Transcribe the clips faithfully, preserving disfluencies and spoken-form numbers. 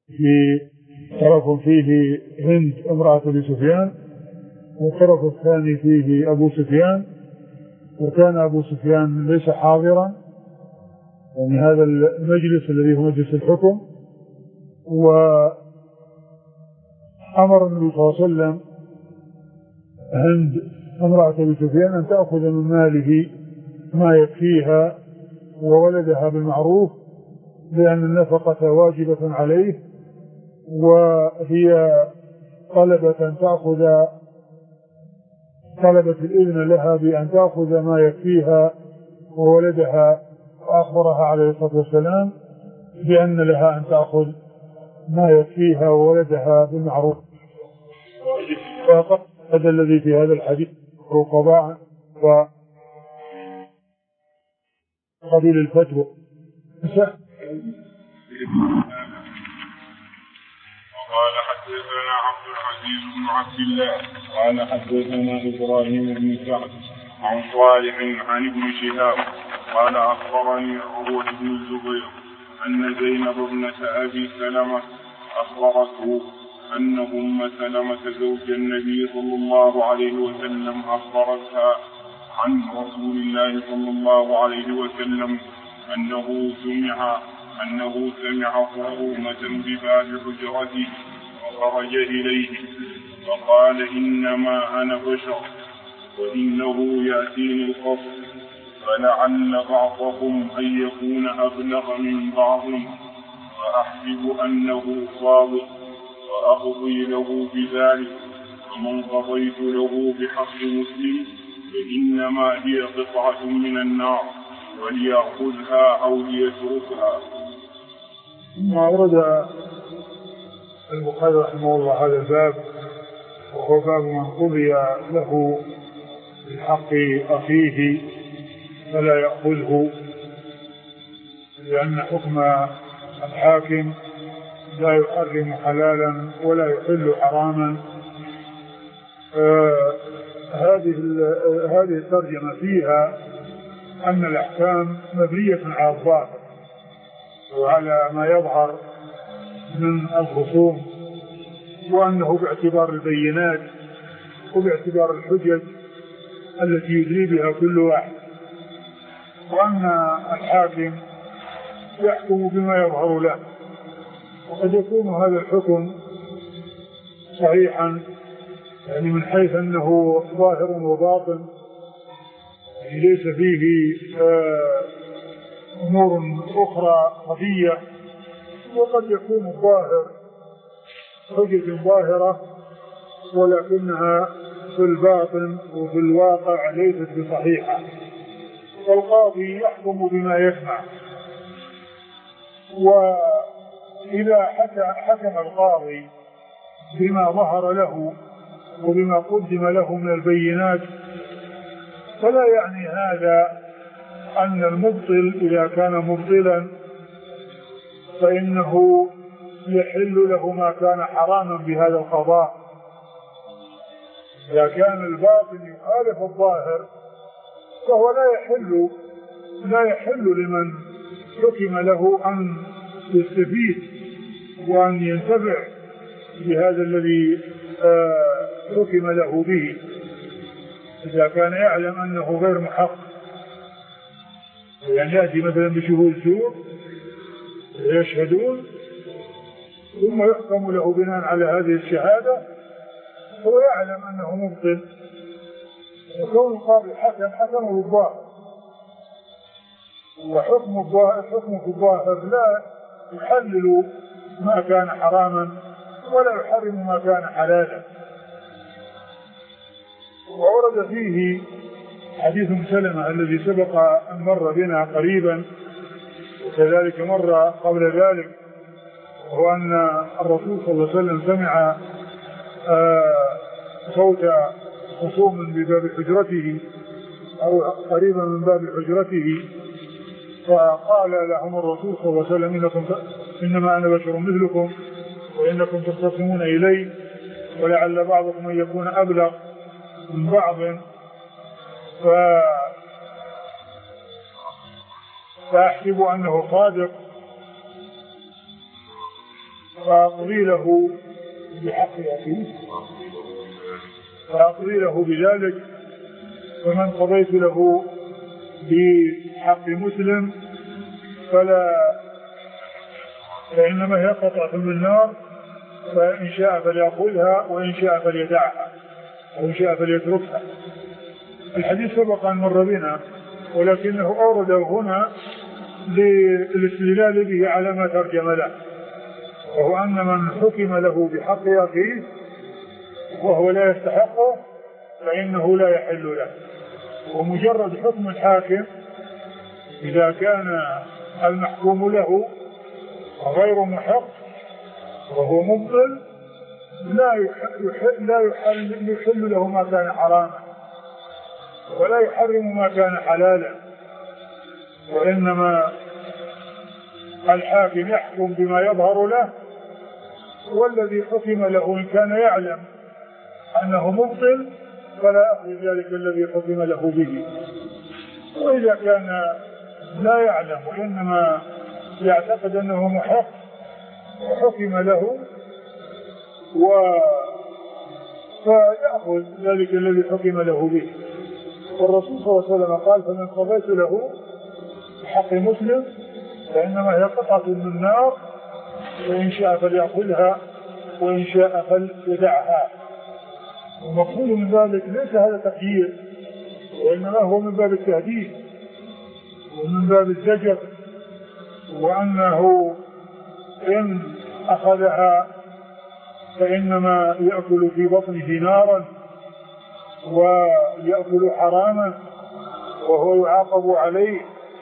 في طرف فيه هند امرأة أبي سفيان، والطرف الثاني فيه أبو سفيان، وكان أبو سفيان ليس حاضرا يعني هذا المجلس الذي هو مجلس الحكم. وأمر النبي صلى الله عليه وسلم هند امرأة أبي سفيان أن تأخذ من ماله ما يكفيها وولدها بالمعروف، لأن النفقة واجبة عليه، وهي طلبت أن تأخذ طلبت الإذن لها بأن تأخذ ما يكفيها وولدها، وأخبرها عليه الصلاة والسلام بأن لها أن تأخذ ما يكفيها وولدها بالمعروف. هذا الذي في هذا الحديث هو قضاء وقبيل الفتوى. قال حدثنا عبد العزيز بن عبد الله قال حدثنا إبراهيم بن سعد عن صالح عن ابن شهاب قال أخبرني عروة بن الزبير أن زينب ابنة أبي سلمة أخبرته أن أم سلمة زوج النبي صلى الله عليه وسلم أخبرتها عن رسول الله صلى الله عليه وسلم أنه سمع أنه سمع خرومة بباب حجرته وخرج إليه فقال إنما أنا بشر وإنه يأتيني القصر فلعل بعضكم أن يكون أبلغ من بعض فأحسب أنه صادق فأقضي له بذلك، ومن قضيت له بحق مسلم فإنما هي قطعة من النار وليأخذها أو ليتركها. ثم أورد البخاري رحمه الله هذا الباب، وهو باب من قضي له بحق أخيه فلا يأخذه، لأن حكم الحاكم لا يحرم حلالا ولا يحل حراما. آه هذه هذه الترجمة فيها أن الأحكام مبنية على الظاهر وعلى ما يظهر من الخصوم، وأنه باعتبار البينات وباعتبار الحجج التي يدري بها كل واحد، وأن الحاكم يحكم بما يظهر له، وقد يكون هذا الحكم صحيحا يعني من حيث أنه ظاهر وباطن، يعني ليس فيه أمور أخرى خفية، وقد يكون الظاهر حجة ظاهرة ولكنها في الباطن وفي الواقع ليست بصحيحة، والقاضي يحكم بما يسمع. وإذا حكم القاضي بما ظهر له وبما قدم له من البينات فلا يعني هذا أن المبطل إذا كان مبطلا فإنه يحل له ما كان حراما بهذا القضاء. إذا كان الباطل يخالف الظاهر فهو لا يحل لا يحل لمن حكم له أن يستفيد وأن ينتفع بهذا الذي حكم له به، إذا كان يعلم أنه غير محق. يعني يأتي مثلا بشهود زور يشهدون ثم يحكم له بناء على هذه الشهادة، هو يعلم أنه مبطل، وكون القاضي حكم حكمه الظاهر، وحكم الظاهر حكم في الظاهر لا يحلل ما كان حراما ولا يحرم ما كان حلالا. وورد فيه حديث سلمة الذي سبق أن مر بنا قريبا، وكذلك مر قبل ذلك، وهو أن الرسول صلى الله عليه وسلم سمع صوت خصوم بباب حجرته أو قريبا من باب حجرته، فقال لهم الرسول صلى الله عليه وسلم إنكم إنما أنا بشر مثلكم وإنكم تختصمون إلي ولعل بعضكم أن يكون أبلغ من بعض، ف... فأحسب أنه صادق فأقضي له بحق أخيه فأقضي له بذلك. فمن قضيت له بحق مسلم فلا فإنما هي قطعة من النار، فإن شاء فليأخذها وإن شاء فليدعها وإن شاء فليتركها. الحديث سبق أن مر بنا، ولكنه أورده هنا للاستدلال به على ما ترجم له، وهو أن من حكم له بحق أخيه وهو لا يستحقه فإنه لا يحل له. ومجرد حكم الحاكم إذا كان المحكوم له غير محق وهو مبطل لا يحل, لا يحل, يحل له ما كان حراما ولا يحرم ما كان حلالا، وإنما الحاكم يحكم بما يظهر له، والذي حكم له إن كان يعلم أنه مبطل فلا يأخذ ذلك الذي حكم له به. وإذا كان لا يعلم وإنما يعتقد أنه محق وحكم له و فيأخذ ذلك الذي حكم له به. والرسول صلى الله عليه وسلم قال: فمن قضيت له بحق مسلم فإنما هي قطعة من النار، وإن شاء فليأخذها وإن شاء فليدعها. ومقصود من ذلك ليس هذا تخيير، وإنما هو من باب التهديد ومن باب الزجر، وأنه إن أخذها فإنما يأكل في بطنه نارا ويأكل حراما وهو يعاقب عليه.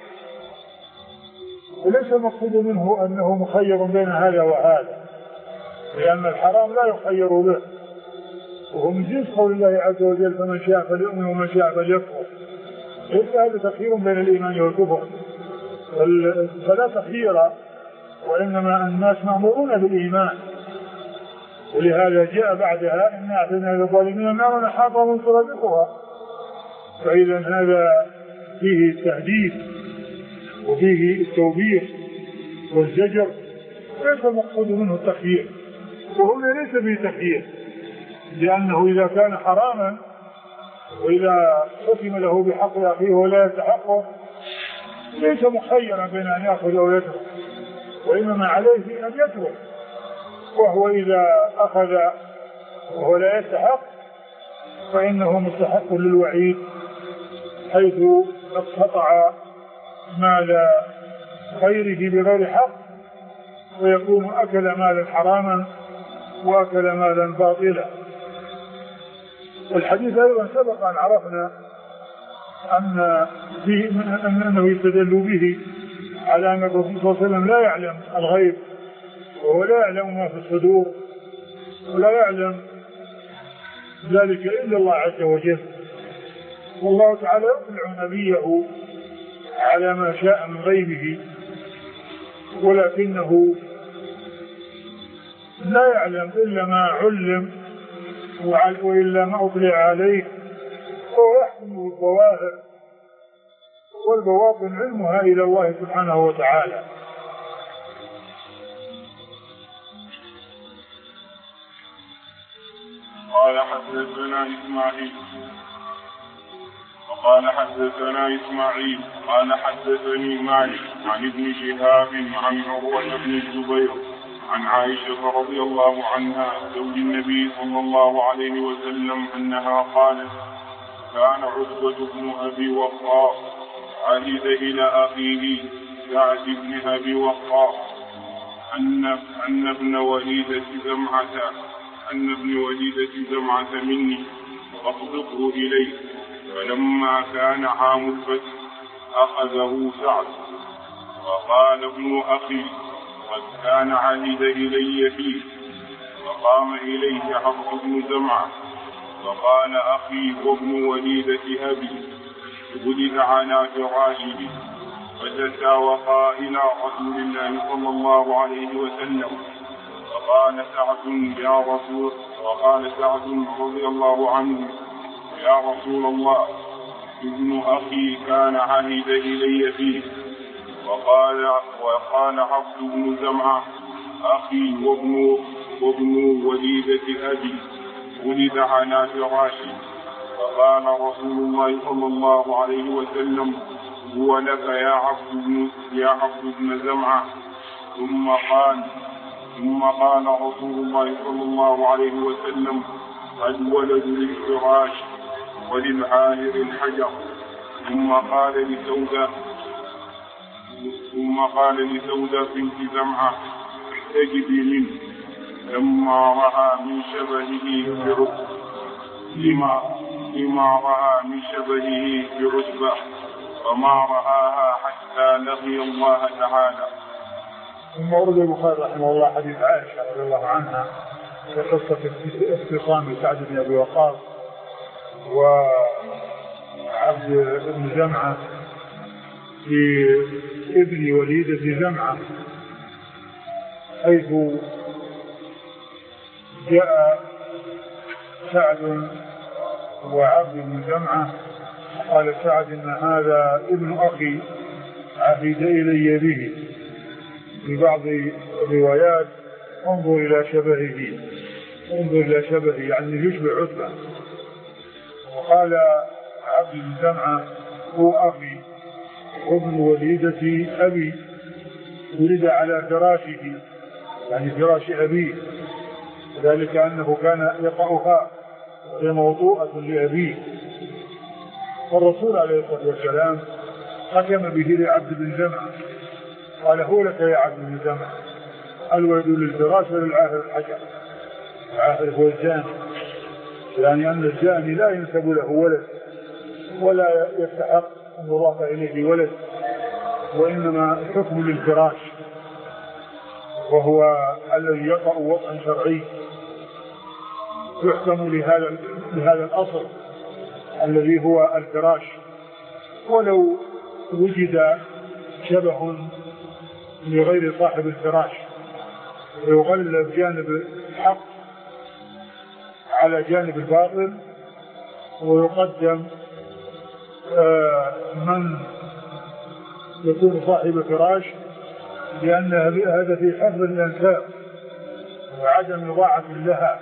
وليس المقصود منه أنه مخير بين هذا وهذا، لأن الحرام لا يخير به، وهو من جنس قول الله عز وجل: فمن شاء فليؤمن ومن شاء فليكفر. ليس هذا تخيير بين الإيمان والكفر، فلا تخيير، وإنما الناس مأمورون بالإيمان. ولهذا جاء بعدها: إن أعتدنا للظالمين نارا أحاط بهم سرادقها. فإذا هذا فيه التهديد وفيه التوبيخ والزجر، ليس المقصود منه التخيير. وهنا ليس فيه تخيير، لأنه إذا كان حراما وإذا حكم له بحق أخيه ولا يستحقه ليس مخيرا بين أن يأخذ أو يترك، وإنما عليه أن يترك. وهو إذا أخذ وهو لا يستحق فإنه مستحق للوعيد، حيث اقتطع مال غيره بغير حق ويكون أكل مالا حراما وأكل مالا باطلا. والحديث أيضا سبق أن عرفنا أن فيه أنه يستدل به على أن الرسول صلى الله عليه وسلم لا يعلم الغيب، وهو لا يعلم ما في الصدور، ولا يعلم ذلك إلا الله عز وجل. والله تعالى يطلع نبيه على ما شاء من غيبه، ولكنه لا يعلم إلا ما علم وإلا ما أطلع عليه، وهو يحكم بالظواهر، والبواطن علمها إلى الله سبحانه وتعالى. قال حدثنا إسماعيل وقال حدثنا إسماعيل قال حدثني مالك عن ابن شهاب عن عروة بن الزبير عن عائشة رضي الله عنها زوج النبي صلى الله عليه وسلم أنها قالت: كان عتبة بن أبي وقاص عهد إلى أخيه سعد بن أبي وقاص أن أن ابن وليدة زمعة أن ابن وليدة زمعة مني فاصدقه إليه. فلما كان عام الفتح أخذه سعد وقال: ابن أخي قد كان عهد إلي فيه. فقام إليه حفص بن زمعة وقال: أخي وابن وليدة أبي ولد على فراشه. فتساوقا إلى رسول الله صلى الله عليه وسلم. فقال سعد يا رسول وقال سعد رضي الله عنه: يا رسول الله، ابن أخي كان عهد إلي فيه. وقال وقال حفص بن زمعة: أخي وابن, وابن وليدة أبي ولد على فراشي. فقال رسول الله صلى الله عليه وسلم هو لك يا عبد بن, يا عبد بن زمعة. ثم قال ثم قال رسول الله صلى الله عليه وسلم الولد للفراش وللعاهر الحجر. ثم قال لسودة ثم قال لسودة بنت زمعة احتجبي منه لما رأى من شبهه برتبة لما, لما رأى من شبهه برتبة وما رآها حتى لقي الله تعالى. ثم ورد البخاري رحمه الله حديث عائشة رضي الله عنها في قصة اختصام سعد بن أبي وقاص وعبد بن زمعة في ابن وليدة زمعة، حيث جاء سعد وعبد بن زمعة قال سعد إن هذا ابن أخي عهد إلي به. في بعض الروايات انظر إلى شبهه انظر إلى شبهه يعني يشبه عتبة. وقال عبد بن زمعة هو أخي وابن وليدة أبي ولد على فراشه يعني فراش أبيه، ذلك أنه كان يقعها وهي موضوعة لأبيه. والرسول عليه الصلاة والسلام حكم به لعبد بن زمعة قال هو لك يا عبد بن زمعة الولد للفراش وللعاهر الحجر. العاهر هو الزاني، يعني أن الزاني لا ينسب له ولد ولا يستحق أن يضاف إليه ولد، وإنما الحكم للفراش وهو الذي يقع وضعا شرعي يحكم لهذا لهذا الأصل الذي هو الفراش. ولو وجد شبه لغير صاحب الفراش ويغلب جانب الحق على جانب الباطل ويقدم آه من يكون صاحب فراش، لأن هذا في حفظ الأنساب وعدم إضاعة لها،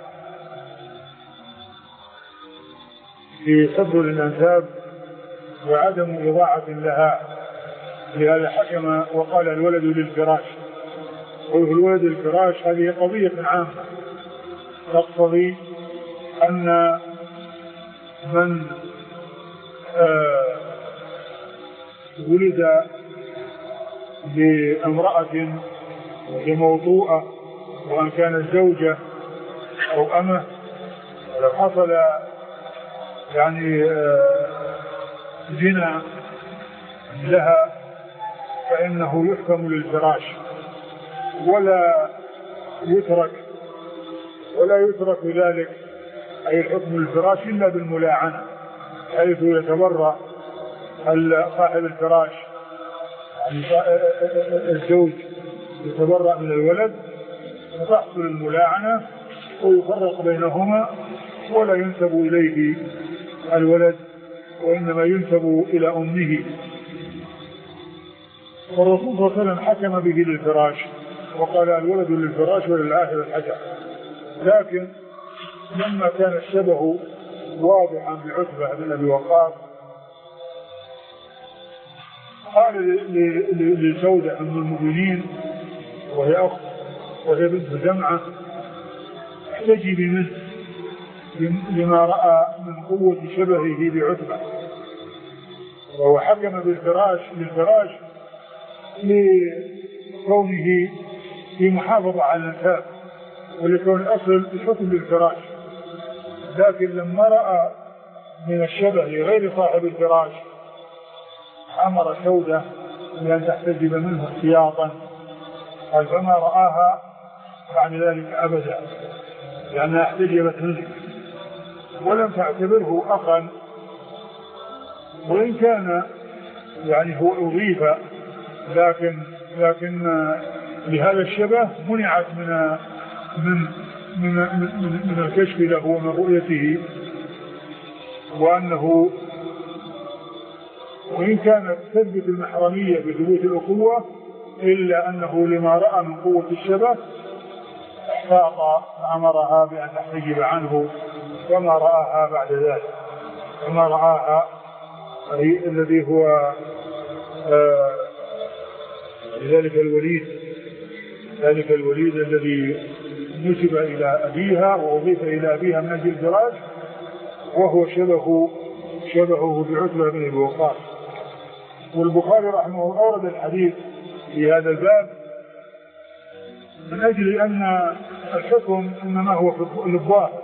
في حفظ الأنساب وعدم إضاعة لها. لهذا حكم وقال الولد للفراش. والولد للفراش هذه قضية عامة تقتضي أن من آه ولد لامرأة لموضوعة وأن كانت زوجة أو أمه، لو حصل يعني زنا لها فإنه يحكم للفراش ولا يترك ولا يترك ذلك أي الحكم للفراش إلا بالملاعنة، حيث يتبرأ صاحب الفراش يعني الزوج يتبرأ من الولد وتحصل الملاعنة ويفرق بينهما ولا ينسب إليه الولد وإنما ينسب إلى أمه. والرسول صلى الله عليه وسلم حكم به للفراش وقال الولد للفراش وللعاهر الحجر. لكن لما كان الشبه واضحا بعتبة بن أبي وقاص قال لسودة أم المؤمنين وهي أخت وهي بنت زمعة احتجبي منه لما رأى من قوة شبهه بعتبة. وهو حكم بالفراش للفراش لكونه في محافظة على الأنساب ولكون الأصل الحكم بالفراش، لكن لما رأى من الشبه غير صاحب الفراش أمر سودة بأن تحتجب منه احتياطا، قال فما رآها بعد ذلك أبدا لأنها احتجبت منه ولم تعتبره أخا، وإن كان يعني هو أضيف لكن لكن لهذا الشبه منعت من من من من, من الكشف له ومن رؤيته، وأنه وإن كانت تثبت المحرمية بثبوت الأخوة إلا أنه لما رأى من قوة الشبه فاحتاط فأمرها بأن تحتجب عنه وما رآها بعد ذلك، وما رآها الذي هو آه ذلك الوليد ذلك الوليد الذي نسب إلى أبيها وأضيف إلى أبيها من أجل الفراش، وهو شبه شبهه بعتبة بن أبي وقاص. والبخاري رحمه الله أورد الحديث في هذا الباب من أجل أن الحكم إنما هو في الظاهر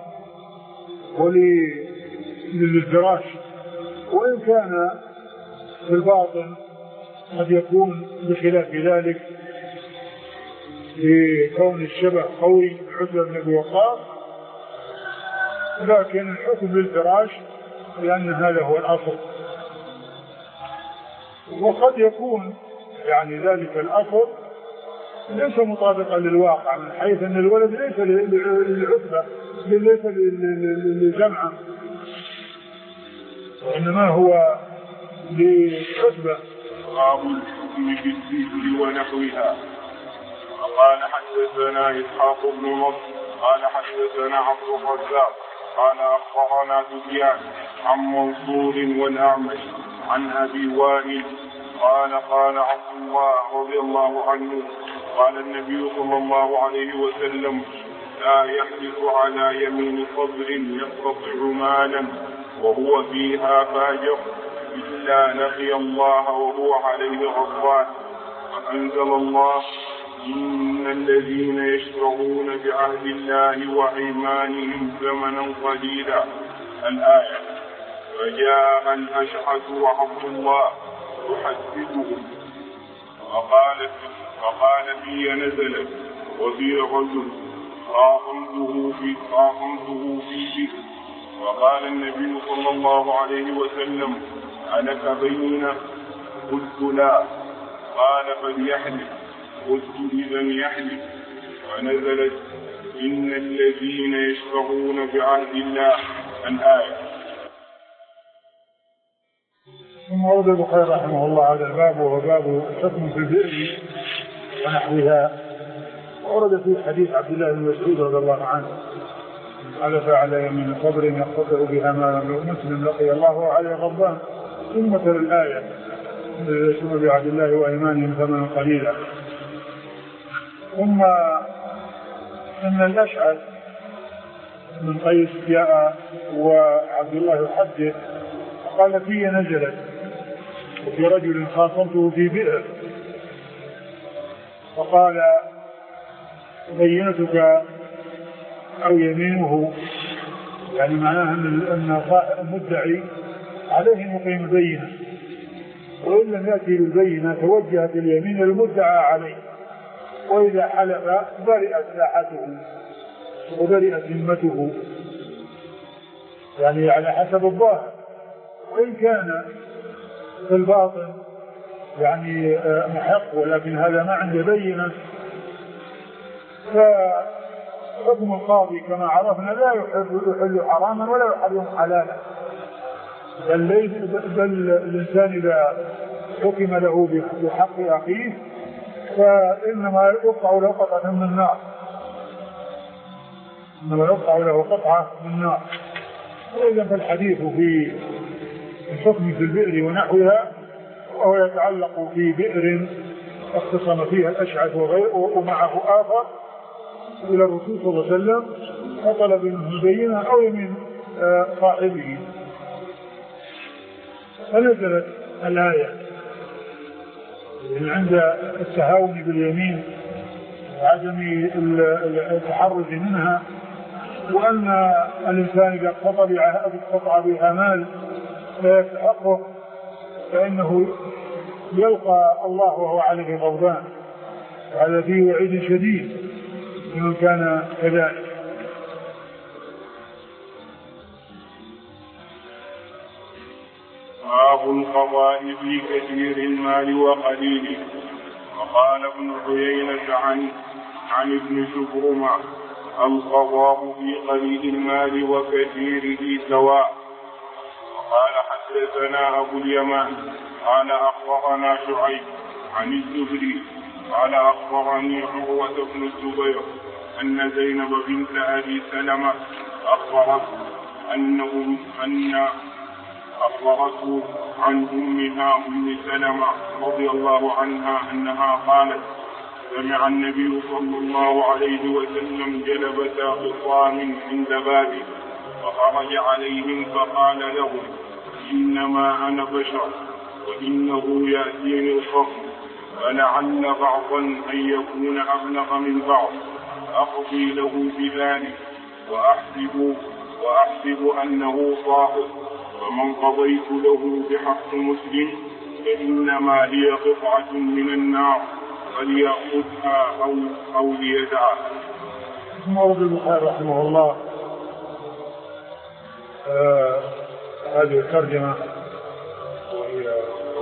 وللفراش، وإن كان في الباطن قد يكون بخلاف ذلك لكون الشبه قوي بعتبة بن أبي وقاص، لكن الحكم بالفراش لأن هذا هو الأصل. وقد يكون يعني ذلك الأصل ليس مطابقا للواقع، من حيث أن الولد ليس للعتبة ليس لجمعة، وإنما هو لعتبة. باب الحكم بالذكر ونحوها. وقال حدثنا إسحاق بن نصر قال حدثنا عبد الرزاق قال أخبرنا سفيان عن منصور والأعمش عن أبي وائل قال قال عبد الله رضي الله عنه قال النبي صلى الله عليه وسلم لا يحلف على يمين صبر يقتطع مالا وهو فيها فاجر إلا لقي الله وهو عليه غضبان. فأنزل الله إن الذين يشترون بعهد الله وأيمانهم ثمنا قليلا الآية. فجاء الأشعث وعبد الله يحدثهم وقال فقال في نزلت وفي رجل راقمته في راقمته في شرك. وقال النبي صلى الله عليه وسلم ألك بينة؟ قلت لا. قال فليحلف. قلت إذن يحلف. ونزلت إن الذين يشترون بعهد الله الآية. ثم ورد البخاري رحمه الله هذا الباب وهو باب الحكم في البئر ونحوها. ورد فيه حديث عبد الله بن مسعود رضي الله عنه حلف على يمين صبر يقتطع بها مالا مسلم لقي الله عليه غضبان، ثم تلا الآية يشترون بعهد الله وأيمانهم ثمنا قليلا. ثم إن الأشعث من قيس جاء وعبد الله يحدث قال في نزلت وفي رجل خاصمته في بئر، فقال بينتك أو يمينه، يعني معناها أن المدعي عليه أن يقيم البينة، وإن لم يأتي بالبينة توجهت اليمين المدعى عليه، وإذا حلف برئت ساحته وبرئت ذمته، يعني على حسب الظاهر. وإن كان في الباطن يعني محق ولكن هذا ما عنده بينة، فحكم القاضي كما عرفنا لا يحل حراما ولا يحرم حلالا، بل, بل الإنسان إذا حكم له بحق أخيه فإنما يقطع له قطعة من النار، إنما يقطع له قطعة من النار. وإذا فالحديث في الحكم في البئر ونحوها، وهو يتعلق في بئر اختصم فيها الأشعث ومعه آخر إلى الرسول صلى الله عليه وسلم فطلب منه البينة أو يمين صاحبه، فنزلت الآية عند التهاون باليمين وعدم التحرز منها، وأن الإنسان إذا اقتطع بها مال لا يستحقه فإنه يلقى الله وهو عليه غضبان، وهذا فيه وعيد شديد لمن كان كذلك. باب القضاء في كثير المال وقليله. وقال ابن عيينة عن عن ابن شبرمة القضاء في قليل المال وكثيره سواء. وقال حدثنا أبو اليمان قال أخبرنا شعيب عن الزهري قال أخبرني عروة بن الزبير أن زينب بنت أبي سلمة أخبرت أنه أن أخبرته عن أمها أم سلمة رضي الله عنها أنها قالت سمع النبي صلى الله عليه وسلم جلبة خصام عند بابه فخرج عليهم فقال لهم إنما أنا بشر وإنه يأتيني الخصم فلعل بعضا أن يكون أبلغ من بعض أقضي له بذلك وأحسب, وأحسب أنه صاحب فمن قضيت له بحق مسلم فإنما هي قطعة من النار فليأخذها أو, أو ليدعها. مورد البخاري رحمه الله آه هذه الترجمة وهي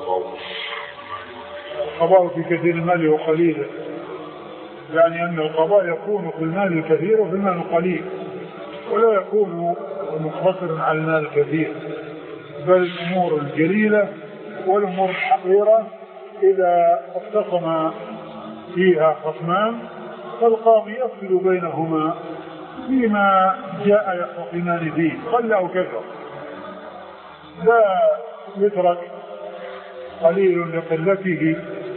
القضاء في كثير المال وقليله، يعني أن القضاء يكون في المال الكثير وفي المال القليل، ولا يكون مقتصرا على المال الكثير، بل الأمور الجليلة والأمور الحقيرة إذا اختصم فيها خصمان فالقاضي يفصل بينهما فيما جاء يختصمان فيه قل أو كثر، لا يترك قليل لقلته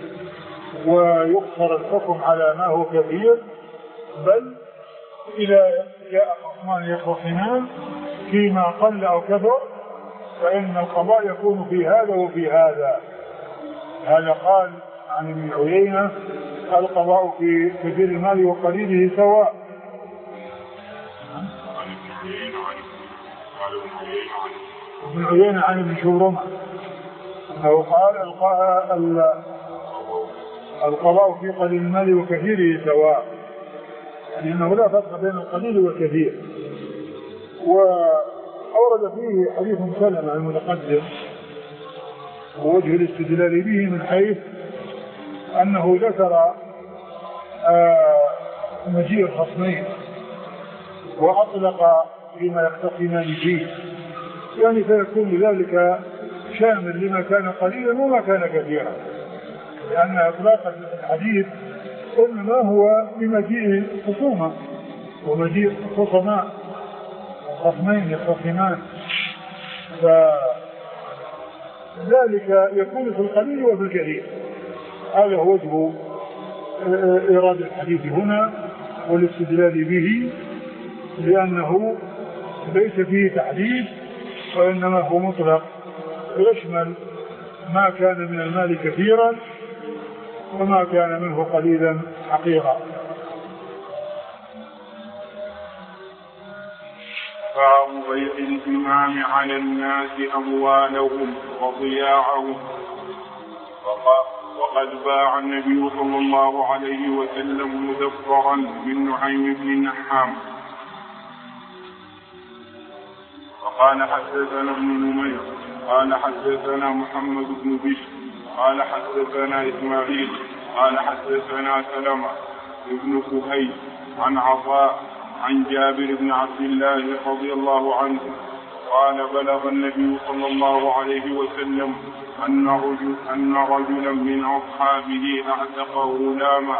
ويقصر الحكم على ما هو كثير، بل إذا جاء خصمان يختصمان فيما قل أو كثر فإن القضاء يكون في هذا وفي هذا. هذا قال عن ابن عيينة القضاء في كثير المال وقليله سواء. ابن عيينة عن ابن شبرمة أنه قال القضاء في قليل المال وكثيره سواء، يعني أنه لا فرق بين القليل والكثير. وأورد فيه حديث سلمة المتقدم ووجه الاستدلال به من حيث أنه ذكر مجيء الخصمين وأطلق فيما يختصمان فيه، يعني فيكون ذلك شامل لما كان قليلا وما كان كثيرا، لأن إطلاق الحديث إنما هو بمجيء الخصومة ومجيء الخصماء خصمين يختصمان، فذلك يكون في القليل وفي الكثير. هذا هو وجه إيراد الحديث هنا والاستدلال به، لأنه ليس فيه تحديد وإنما هو مطلق يشمل ما كان من المال كثيرا وما كان منه قليلا حقيقا. باب بيع الإمام على الناس أموالهم وضياعهم. وقد باع النبي صلى الله عليه وسلم مدبرا من نعيم بن النحام. وقال حدثنا ابن نمير قال حدثنا محمد بن بشر قال حدثنا إسماعيل قال حدثنا سلمة بن كهيل عن عطاء عن جابر بن عبد الله رضي الله عنه قال بلغ النبي صلى الله عليه وسلم أن رجل أن رجلا من أصحابه أعتق غلاما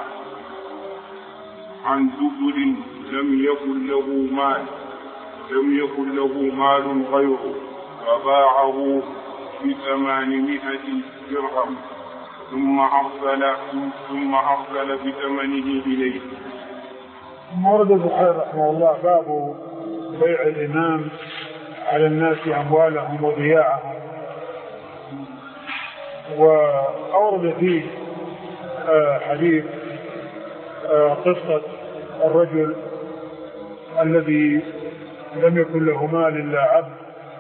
عن دبر لم يكن له مال لم يكن له مال غيره فباعه بثمانمائة درهم ثم أرسل ثم أرسل بثمنه إليه. ورد البخاري رحمه الله باب بيع الإمام على الناس أموالهم وضياعهم. وأورد فيه حديث قصة الرجل الذي لم يكن له مال إلا عبد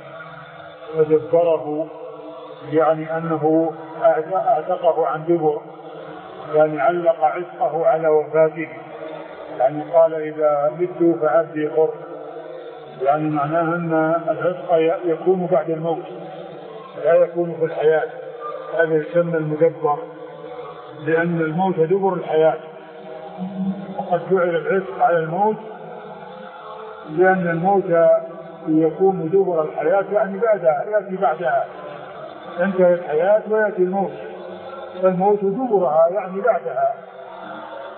فدبره، يعني أنه أعتقه عن دبر، يعني علق عتقه على وفاته، يعني قال إذا مت فعبدي حر، يعني معناه أن العتق يكون بعد الموت لا يكون في الحياة. هذا يسمى المدبر، لأن الموت دبر الحياة، وقد جعل العتق على الموت لأن الموت يكون دبر الحياة، يعني بعدها يأتي بعدها، انتهت الحياة ويأتي الموت، فالموت دبرها يعني بعدها،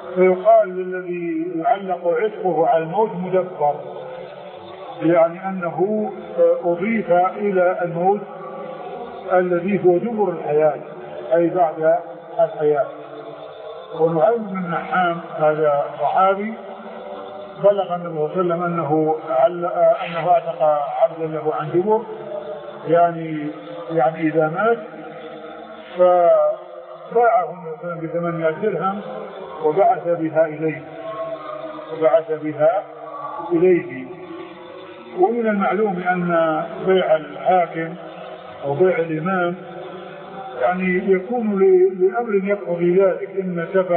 فيقال للذي يعلق عتقه على الموت مدبر، يعني أنه أضيف إلى الموت الذي هو دبر الحياة أي بعد الحياة. ونعيم بن نحام هذا صحابي بلغ النبي صلى الله عليه وسلم أنه أنه اعتق عبدا له عن دبر، يعني يعني إذا مات فباعه النبي بثمانية درهم وبعث بها إليه وبعث بها إليه. ومن المعلوم أن بيع الحاكم أو بيع الإمام يعني يكون لأمر يقضي ذلك، إما سفه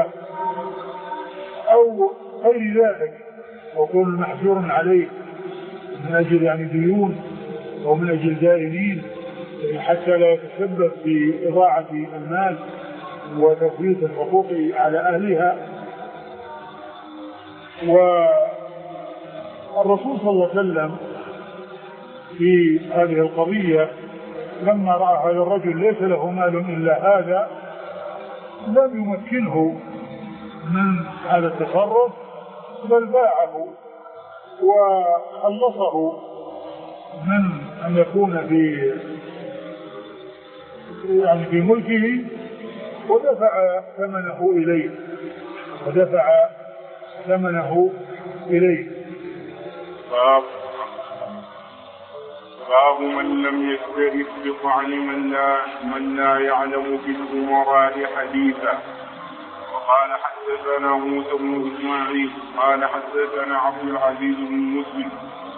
أو غير ذلك، ويكون محجور عليه من أجل يعني ديون أو من أجل دائنين حتى لا يتسبب في إضاعة المال وتفويت الحقوق على أهلها. والرسول صلى الله عليه وسلم في هذه القضية لما رأى هذا الرجل ليس له مال إلا هذا لم يمكنه من هذا التصرف، بل باعه وخلصه من أن يكون في يعني في ملكه ودفع ثمنه إليه ودفع ثمنه إليه. باب باب من لم يشترك بطعن من لا من لا يعلم في الأمراء حديثا. وقال حدثنا موسى بن إسماعيل قال حدثنا عبد العزيز بن مسلم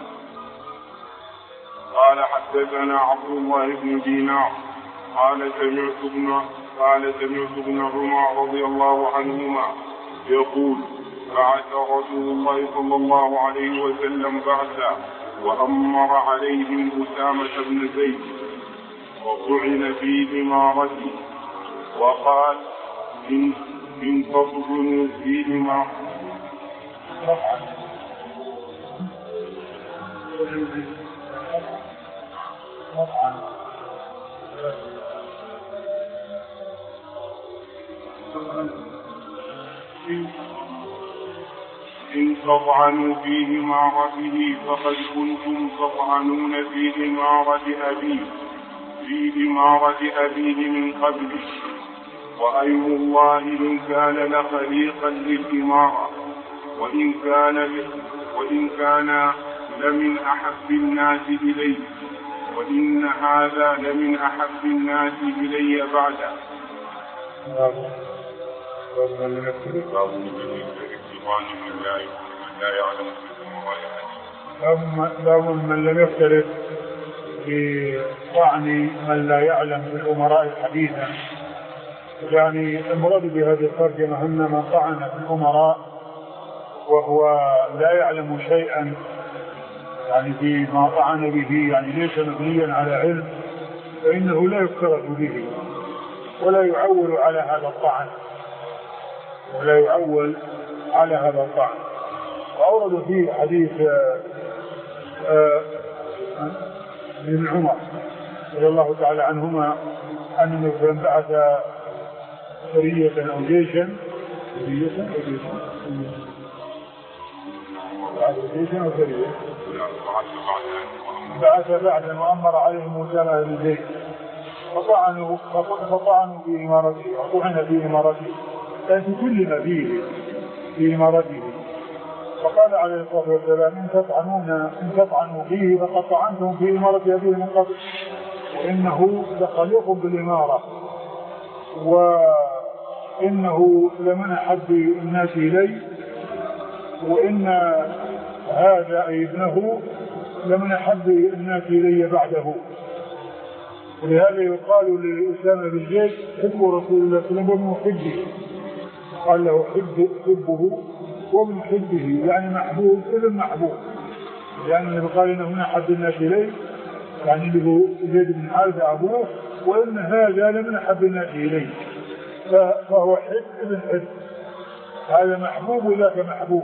قال حدثنا عبد الله بن دينار قال سمعت ابن قال سمعت ابن عمر رضي الله عنهما يقول بعث رسول الله صلى الله عليه وسلم بعثا وأمر عليهم أسامة بن زيد وطعن في إمارته وقال إن إن تطعنوا في إمارته إن تطعنوا في إمارته فقد كنتم تطعنون في إمارة أبيه في إمارة أبيه من قبل، وأيم الله إن كان لخليقا للإمارة وإن كان وإن كان لمن أحب الناس إليه، وإن هذا لمن أحب الناس إلي بعده. باب من لم يفترق بطعن من لا يعلم بالأمراء حديثا. يعني المراد بهذه الترجمة أن من طعن في الأمراء وهو لا يعلم شيئا يعني فيما طعن به، يعني ليس مبنيا على علم، فإنه لا يفترق به ولا يعول على هذا الطعن ولا يعول على هذا الطعن. وأورد فيه حديث ابن عمر رضي الله تعالى عنهما أن النبي بعث سرية أو جيشا سرية أو جيشا جيشا أو سرية بعث بعدا وأمر عليهم أسامة بن زيد فطعنوا فطعنوا في إمارته وطعن في إمارته، كان في كل ما فيه في إمارته. فقال عليه الصلاة والسلام إن تطعنون إن تطعنوا فيه فقد طعنتم في إمارة أبيه من قبل، وإنه لخليق بالإمارة وإنه لمن أحب الناس إليه، وإن هذا أي ابنه لمن أحب الناس إلي بعده. ولهذا يقال لأسامة بن زيد حب رسول الله صلى الله عليه وسلم ومن حبه، قال له حب حبه ومن حبه يعني محبوب ابن محبوب، لأن النبي قال إنه من أحب الناس إليه يعني له زيد بن حارثة أبوه، وإن هذا لمن أحب الناس إليه، فهو حب ابن حب، هذا محبوب وذاك محبوب.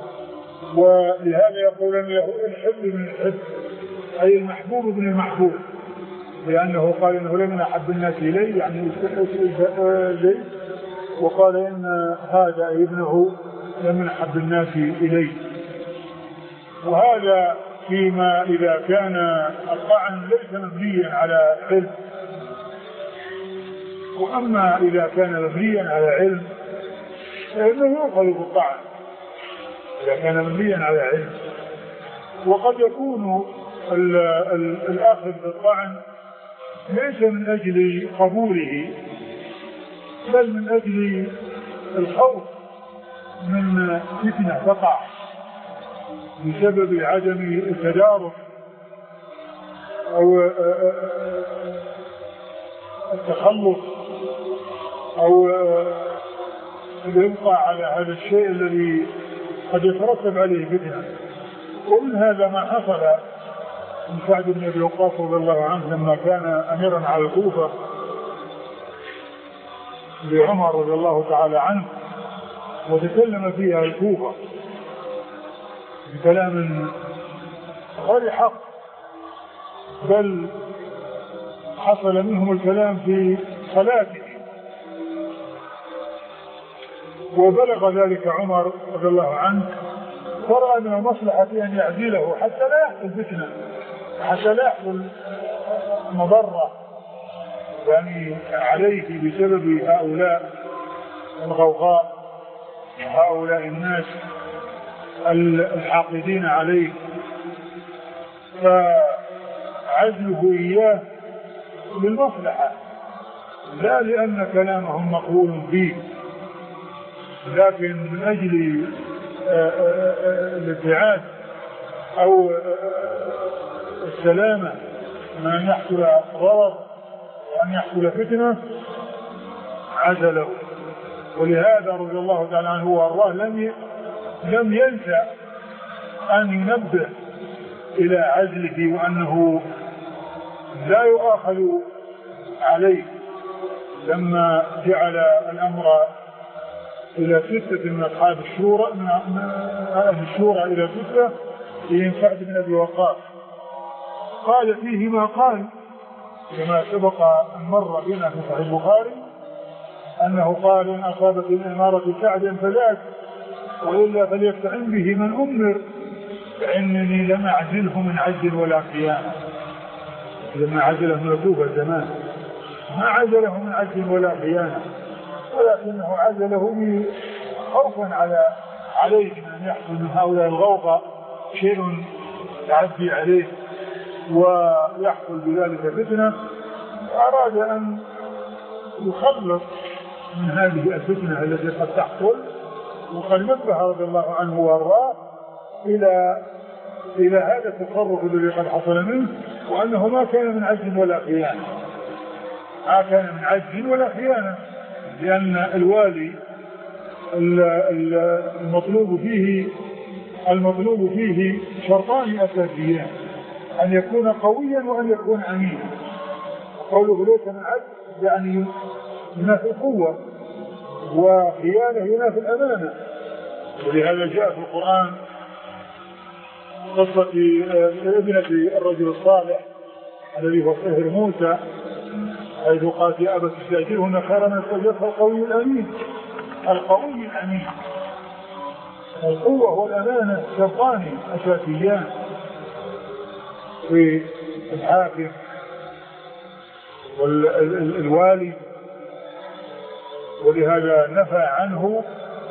ولهذا يقولون له الحب من الحب أي المحبوب من المحبوب، لأنه قال إنه لمن أحب الناس إليه يعني زيد وقال إن هذا ابنه لمن أحب الناس إليه. وهذا فيما إذا كان الطعن ليس مبنيا على علم. وأما إذا كان مبنيا على علم فإنه يؤخذ بالطعن إذا كان مبنيا على علم. وقد يكون الأخذ بالطعن ليس من أجل قبوله بل من أجل الخوف من فتنة تقع بسبب عدم التدارك أو التخلص أو الإبقاء على هذا الشيء الذي قد يترتب عليه فتنة. ومن هذا ما حصل من سعد بن أبي وقاص رضي الله عنه لما كان أميرا على الكوفة لعمر رضي الله تعالى عنه وتكلم فيها الكوفة بكلام غير حق، بل حصل منهم الكلام في صلاته، وبلغ ذلك عمر رضي الله عنه فرأى من المصلحة أن يعزله حتى لا يحصل فتنة، حتى لا يحصل مضرة يعني عليه بسبب هؤلاء الغوغاء هؤلاء الناس الحاقدين عليه. فعزله إياه للمصلحة لا لأن كلامهم مقبول فيه، لكن من أجل الابتعاد أو السلامة من أن يحصل ضرر وأن يحصل فتنة عزله. ولهذا رضي الله تعالى عنه وأرضاه لم لم ينسى أن ينبه إلى عزله وأنه لا يؤاخذ عليه لما جعل الأمر إلى ستة من أصحاب الشورى من أهل الشورى إلى ستة في سعد بن أبي وقاص. قال فيه ما قال كما سبق أن مر بنا في صحيح البخاري أنه قال إن أصابت الإمارة سعدا فذاك وإلا فليستعن به من أمر فإنني لم أعزله من عجل ولا خيانة. لما عزله من الكوفة زمان ما عزله من عجل ولا خيانة، ولكنه عزله خوفا على عليه أن يحصل من هؤلاء الغوغاء شيء يعدي عليه ويحصل بذلك فتنة، وأراد أن يخلص من هذه الفتنة التي قد تحصل. وقد نبه رضي الله عنه وارضاه إلى إلى هذا التصرف الذي قد حصل منه، وأنه ما كان من عجز ولا خيانة ما كان من عجز ولا خيانة لأن الوالي المطلوب فيه المطلوب فيه شرطان أساسيان: أن يكون قويا وأن يكون أمينا. قوله ليس من عجز يعني ينافي القوة، وخيانة ينافي الأمانة. ولهذا جاء في القرآن قصة ابنة الرجل الصالح الذي هو صهر موسى حيث قالت يا أبت استأجره خير من استأجرته القوي الأمين. القوي الأمين القوة والأمانة شرطان أساسيان في الحاكم والوالي. ولهذا نفى عنه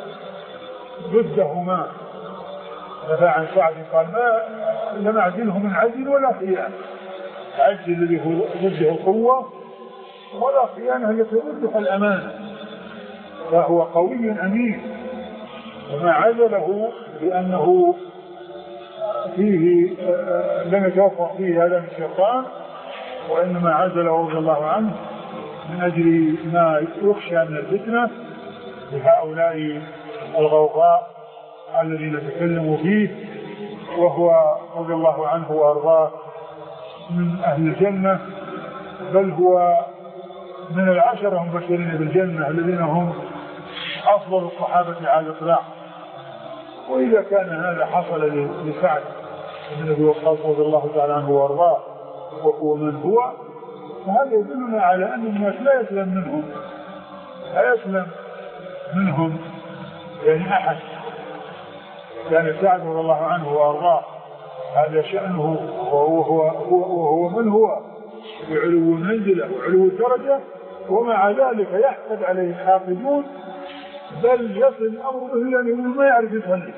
ضدهما، نفى عن سعد قال ما لم أعزله من عجل ولا خيانة. العجل الذي هو ضده القوة ولا خيانة التي ضدها الأمانة، فهو قوي أمين. وما عزله لأنه فيه لم يتوفق فيه هذا من الشيطان، وإنما عزله رضي الله عنه من أجل ما يخشى من الفتنة لهؤلاء الغوغاء الذين تكلموا فيه. وهو رضي الله عنه وأرضاه من أهل الجنة، بل هو من العشرة المبشرين بالجنة الذين هم أفضل الصحابة على الإطلاق. وإذا كان هذا حصل لسعد بن أبي وقاص رضي الله تعالى عنه وأرضاه وهو من هو، فهذا يدلنا على أن الناس لا يسلم منهم لا يسلم منهم يعني أحد كان سعد رضي الله عنه وأرضاه هذا شأنه وهو, وهو من هو بعلو المنزلة وعلو الدرجة، ومع ذلك يحقد عليه الحاقدون، بل يصل أمره إلى أنه ما يعرف يصلي،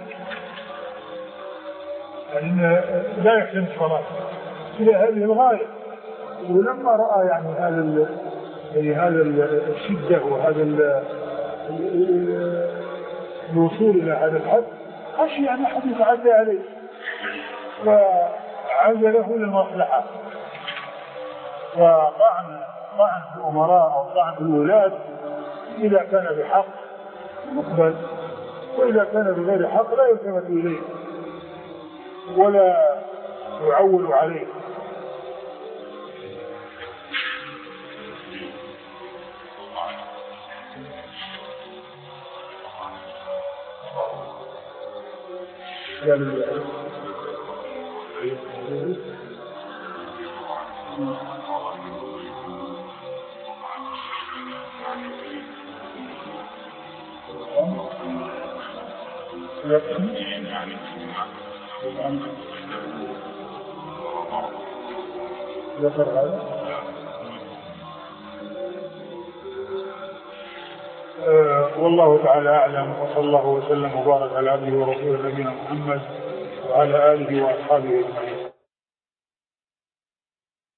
يعني لا يحسن الصلاة إلى هذه الغاية. ولما رأى يعني هذا يعني هذا الشدة وهذا الوصول إلى هذا الحد خشي أن أحد يتعدى عليه، فعزله للمصلحة. وطعن طعن في الأمراء أو طعن في الولاة إذا كان بحق يقبل، وإذا كان بغير حق لا يلتفت إليه ولا يعول عليه. ذكر هذا أه والله تعالى أعلم، وصلى الله وسلم وبارك على عبده ورسوله نبينا محمد وعلى آله وأصحابه أجمعين.